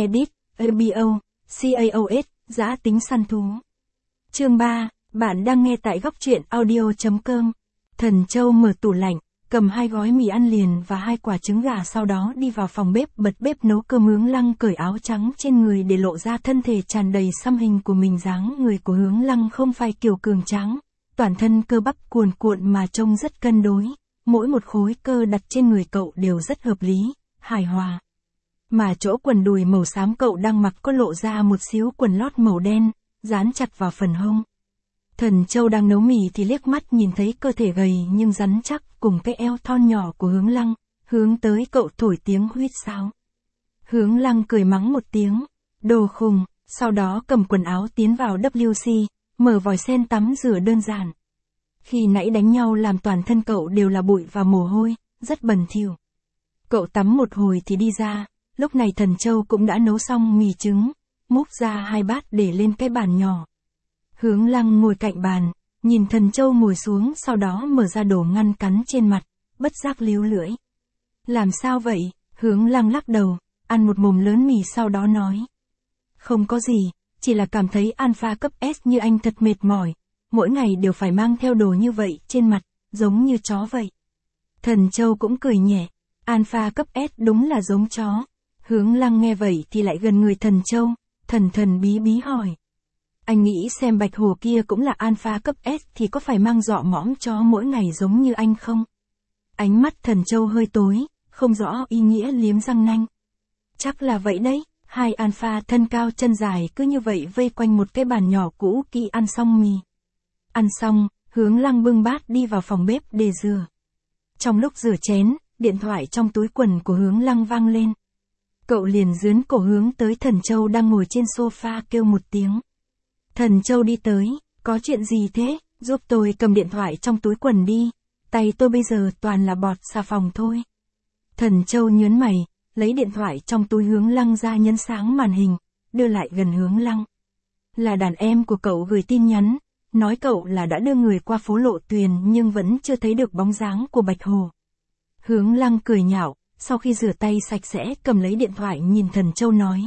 Edit, ABO, CAOS, giã tính săn thú. Chương 3, bạn đang nghe tại góc truyện audio.com. Thần Châu mở tủ lạnh, cầm 2 gói mì ăn liền và 2 quả trứng gà, sau đó đi vào phòng bếp bật bếp nấu cơm. Hướng Lăng cởi áo trắng trên người để lộ ra thân thể tràn đầy xăm hình của mình. Dáng người của Hướng Lăng không phải kiểu cường tráng, toàn thân cơ bắp cuồn cuộn mà trông rất cân đối, mỗi một khối cơ đặt trên người cậu đều rất hợp lý, hài hòa. Mà chỗ quần đùi màu xám cậu đang mặc có lộ ra một xíu quần lót màu đen, dán chặt vào phần hông. Thần Châu đang nấu mì thì liếc mắt nhìn thấy cơ thể gầy nhưng rắn chắc cùng cái eo thon nhỏ của Hướng Lăng, hướng tới cậu thổi tiếng huýt sáo. Hướng Lăng cười mắng một tiếng, đồ khùng, sau đó cầm quần áo tiến vào WC, mở vòi sen tắm rửa đơn giản. Khi nãy đánh nhau làm toàn thân cậu đều là bụi và mồ hôi, rất bẩn thỉu. Cậu tắm một hồi thì đi ra, lúc này Thần Châu cũng đã nấu xong mì trứng, múc ra 2 bát để lên cái bàn nhỏ. Hướng Lăng ngồi cạnh bàn, nhìn Thần Châu ngồi xuống, sau đó mở ra đồ ngăn cắn trên mặt, bất giác líu lưỡi. Làm sao vậy? Hướng Lăng lắc đầu, ăn một mồm lớn mì sau đó nói. Không có gì, chỉ là cảm thấy alpha cấp S như anh thật mệt mỏi, mỗi ngày đều phải mang theo đồ như vậy trên mặt, giống như chó vậy. Thần Châu cũng cười nhẹ, alpha cấp S đúng là giống chó. Hướng Lăng nghe vậy thì lại gần người Thần Châu, thần bí bí hỏi. Anh nghĩ xem bạch hổ kia cũng là alpha cấp S thì có phải mang dọ mõm chó mỗi ngày giống như anh không? Ánh mắt Thần Châu hơi tối, không rõ ý nghĩa, liếm răng nanh. Chắc là vậy đấy, 2 alpha thân cao chân dài cứ như vậy vây quanh một cái bàn nhỏ cũ kỹ ăn xong mì. Ăn xong, Hướng Lăng bưng bát đi vào phòng bếp để rửa. Trong lúc rửa chén, điện thoại trong túi quần của Hướng Lăng vang lên. Cậu liền dướn cổ hướng tới Thần Châu đang ngồi trên sofa kêu một tiếng. Thần Châu đi tới, có chuyện gì thế, giúp tôi cầm điện thoại trong túi quần đi, tay tôi bây giờ toàn là bọt xà phòng thôi. Thần Châu nhớn mày, lấy điện thoại trong túi Hướng Lăng ra, nhấn sáng màn hình, đưa lại gần Hướng Lăng. Là đàn em của cậu gửi tin nhắn, nói cậu là đã đưa người qua phố Lộ Tuyền nhưng vẫn chưa thấy được bóng dáng của bạch hổ. Hướng Lăng cười nhạo, sau khi rửa tay sạch sẽ cầm lấy điện thoại nhìn Thần Châu nói.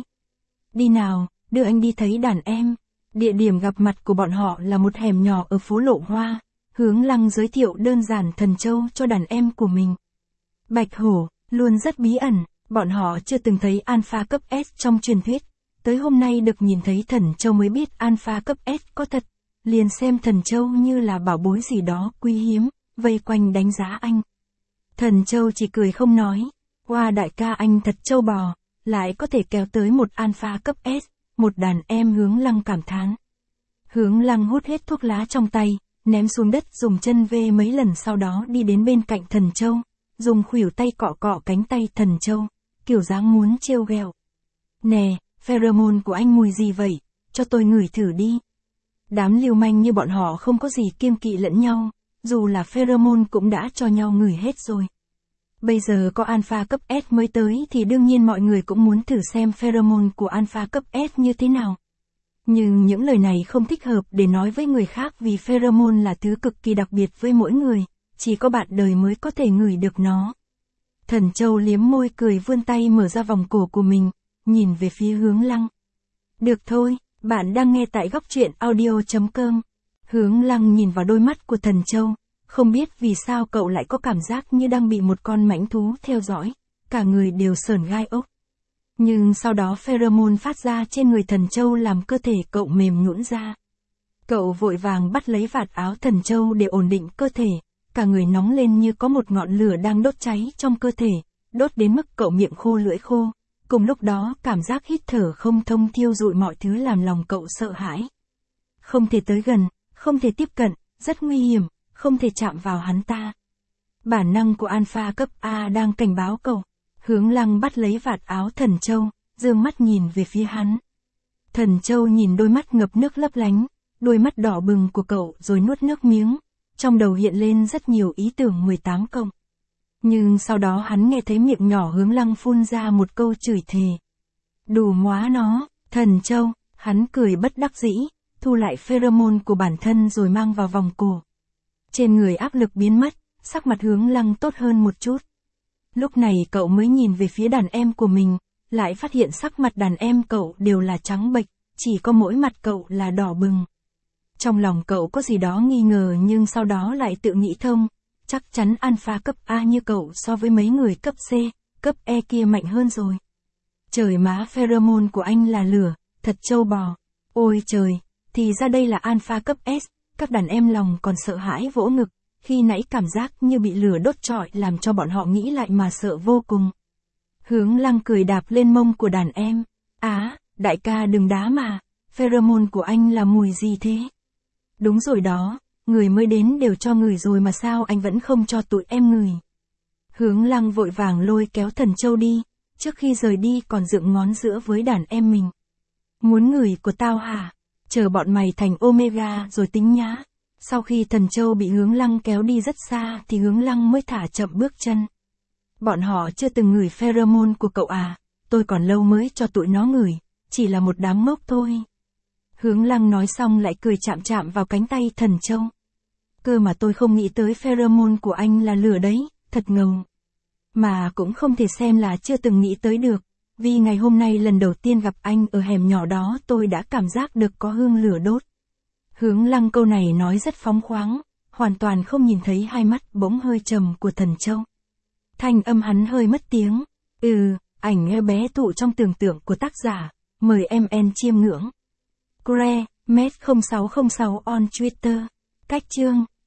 Đi nào, đưa anh đi thấy đàn em. Địa điểm gặp mặt của bọn họ là một hẻm nhỏ ở phố Lộ Hoa. Hướng Lăng giới thiệu đơn giản Thần Châu cho đàn em của mình. Bạch hổ, luôn rất bí ẩn, bọn họ chưa từng thấy alpha cấp S trong truyền thuyết. Tới hôm nay được nhìn thấy Thần Châu mới biết alpha cấp S có thật. Liền xem Thần Châu như là bảo bối gì đó quý hiếm, vây quanh đánh giá anh. Thần Châu chỉ cười không nói. Wow, đại ca anh thật trâu bò, lại có thể kéo tới một alpha cấp S, một đàn em. Hướng Lăng cảm thán. Hướng Lăng hút hết thuốc lá trong tay, ném xuống đất dùng chân vê mấy lần, sau đó đi đến bên cạnh Thần Châu, dùng khuỷu tay cọ cọ cánh tay Thần Châu, kiểu dáng muốn trêu ghẹo. Nè, pheromone của anh mùi gì vậy, cho tôi ngửi thử đi. Đám lưu manh như bọn họ không có gì kiêng kỵ lẫn nhau, dù là pheromone cũng đã cho nhau ngửi hết rồi. Bây giờ có alpha cấp S mới tới thì đương nhiên mọi người cũng muốn thử xem pheromone của alpha cấp S như thế nào. Nhưng những lời này không thích hợp để nói với người khác vì pheromone là thứ cực kỳ đặc biệt với mỗi người, chỉ có bạn đời mới có thể ngửi được nó. Thần Châu liếm môi cười, vươn tay mở ra vòng cổ của mình, nhìn về phía Hướng Lăng. Được thôi, bạn đang nghe tại góc truyện audio.com. Hướng Lăng nhìn vào đôi mắt của Thần Châu. Không biết vì sao cậu lại có cảm giác như đang bị một con mãnh thú theo dõi, cả người đều sởn gai ốc. Nhưng sau đó pheromone phát ra trên người Thần Châu làm cơ thể cậu mềm nhũn ra. Cậu vội vàng bắt lấy vạt áo Thần Châu để ổn định cơ thể, cả người nóng lên như có một ngọn lửa đang đốt cháy trong cơ thể, đốt đến mức cậu miệng khô lưỡi khô. Cùng lúc đó cảm giác hít thở không thông thiêu rụi mọi thứ làm lòng cậu sợ hãi. Không thể tới gần, không thể tiếp cận, rất nguy hiểm. Không thể chạm vào hắn ta. Bản năng của alpha cấp A đang cảnh báo cậu. Hướng Lăng bắt lấy vạt áo Thần Châu, dương mắt nhìn về phía hắn. Thần Châu nhìn đôi mắt ngập nước lấp lánh, đôi mắt đỏ bừng của cậu rồi nuốt nước miếng. Trong đầu hiện lên rất nhiều ý tưởng 18 cộng. Nhưng sau đó hắn nghe thấy miệng nhỏ Hướng Lăng phun ra một câu chửi thề. Đủ móa nó, Thần Châu, hắn cười bất đắc dĩ, thu lại pheromone của bản thân rồi mang vào vòng cổ. Trên người áp lực biến mất, sắc mặt Hướng Lăng tốt hơn một chút. Lúc này cậu mới nhìn về phía đàn em của mình, lại phát hiện sắc mặt đàn em cậu đều là trắng bệch, chỉ có mỗi mặt cậu là đỏ bừng. Trong lòng cậu có gì đó nghi ngờ nhưng sau đó lại tự nghĩ thông, chắc chắn alpha cấp A như cậu so với mấy người cấp C, cấp E kia mạnh hơn rồi. Trời má, pheromone của anh là lửa, thật trâu bò. Ôi trời, thì ra đây là alpha cấp S, các đàn em lòng còn sợ hãi vỗ ngực, khi nãy cảm giác như bị lửa đốt trọi làm cho bọn họ nghĩ lại mà sợ vô cùng. Hướng Lăng cười đạp lên mông của đàn em. Đại ca đừng đá mà, pheromone của anh là mùi gì thế? Đúng rồi đó, người mới đến đều cho ngửi rồi mà sao anh vẫn không cho tụi em ngửi. Hướng Lăng vội vàng lôi kéo Thần Châu đi, trước khi rời đi còn dựng ngón giữa với đàn em mình. Muốn ngửi của tao hả? Chờ bọn mày thành Omega rồi tính nhá. Sau khi Thần Châu bị Hướng Lăng kéo đi rất xa thì Hướng Lăng mới thả chậm bước chân. Bọn họ chưa từng ngửi pheromone của cậu à, tôi còn lâu mới cho tụi nó ngửi, chỉ là một đám ngốc thôi. Hướng Lăng nói xong lại cười chạm chạm vào cánh tay Thần Châu. Cơ mà tôi không nghĩ tới pheromone của anh là lửa đấy, thật ngầu. Mà cũng không thể xem là chưa từng nghĩ tới được, vì ngày hôm nay lần đầu tiên gặp anh ở hẻm nhỏ đó tôi đã cảm giác được có hương lửa đốt. Hướng Lăng câu này nói rất phóng khoáng, hoàn toàn không nhìn thấy hai mắt bỗng hơi trầm của Thần Châu. Thanh âm hắn hơi mất tiếng. Ảnh bé tụ trong tưởng tượng của tác giả, mời em chiêm ngưỡng. Met 0606 on Twitter. Cách chương